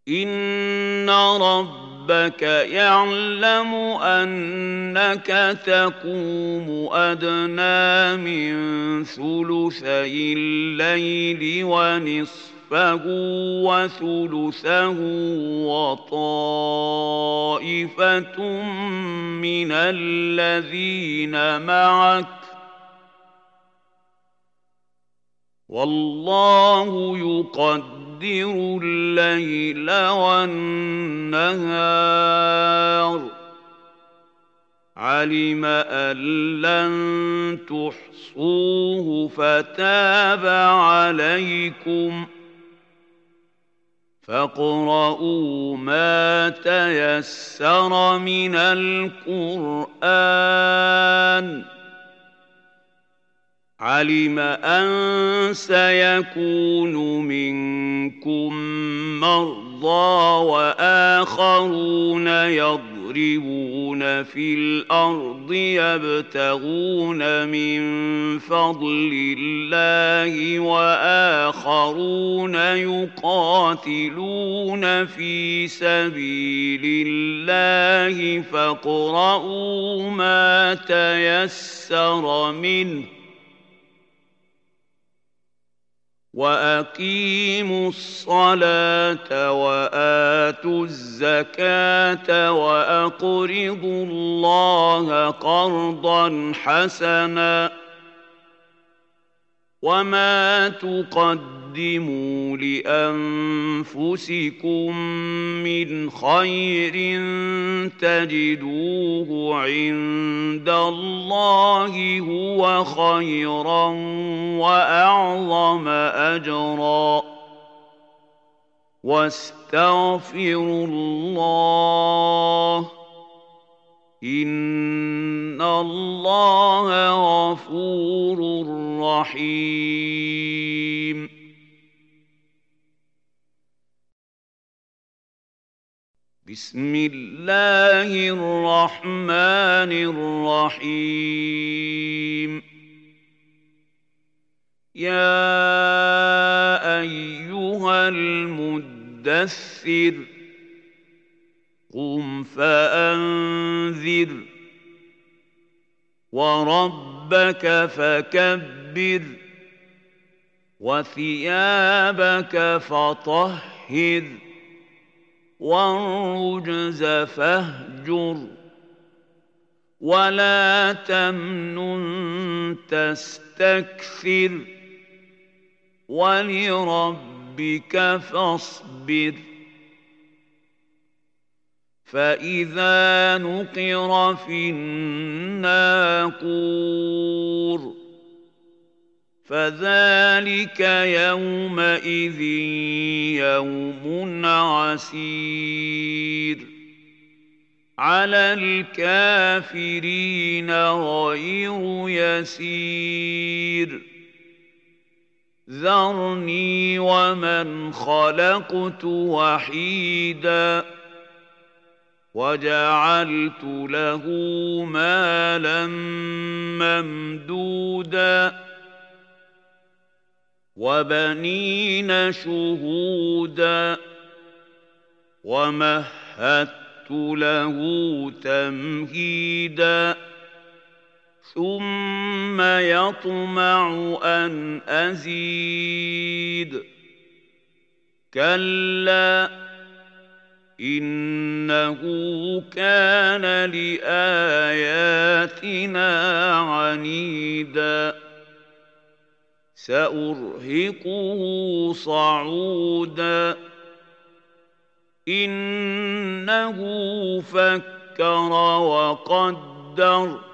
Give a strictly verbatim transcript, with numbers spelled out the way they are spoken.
إن ربك يعلم أنك تقوم أدنى من ثلثي الليل ونصفه وثلثه وطائفة من الذين معك والله يقدر الليل والنهار علم أن لن تحصوه فتاب عليكم فاقرؤوا ما تيسر من القرآن علم أن سيكون منكم مرضى وآخرون يضربون في الأرض يبتغون من فضل الله وآخرون يقاتلون في سبيل الله فاقرؤوا ما تيسر منه وأقيموا الصلاة وآتوا الزكاة وأقرضوا الله قرضا حسنا وما تقدموا لأنفسكم من خير تجدوه عند الله هو خيرا وأعظم أجرا واستغفروا الله إن الله غفور رحيم بسم الله الرحمن الرحيم يا أيها المدثر قم فأنذر وربك فكبر وثيابك فطهر والرجز فاهجر ولا تمنن تستكثر ولربك فاصبر فإذا نقر في الناقور فذلك يومئذ يوم عسير على الكافرين غير يسير ذرني ومن خلقت وحيدا وجعلت له مالا ممدودا وبنين شهودا ومهدت له تمهيدا ثم يطمع أن أزيد كلا إنه كان لآياتنا عنيدا سأرهقه صعودا إنه فكر وقدر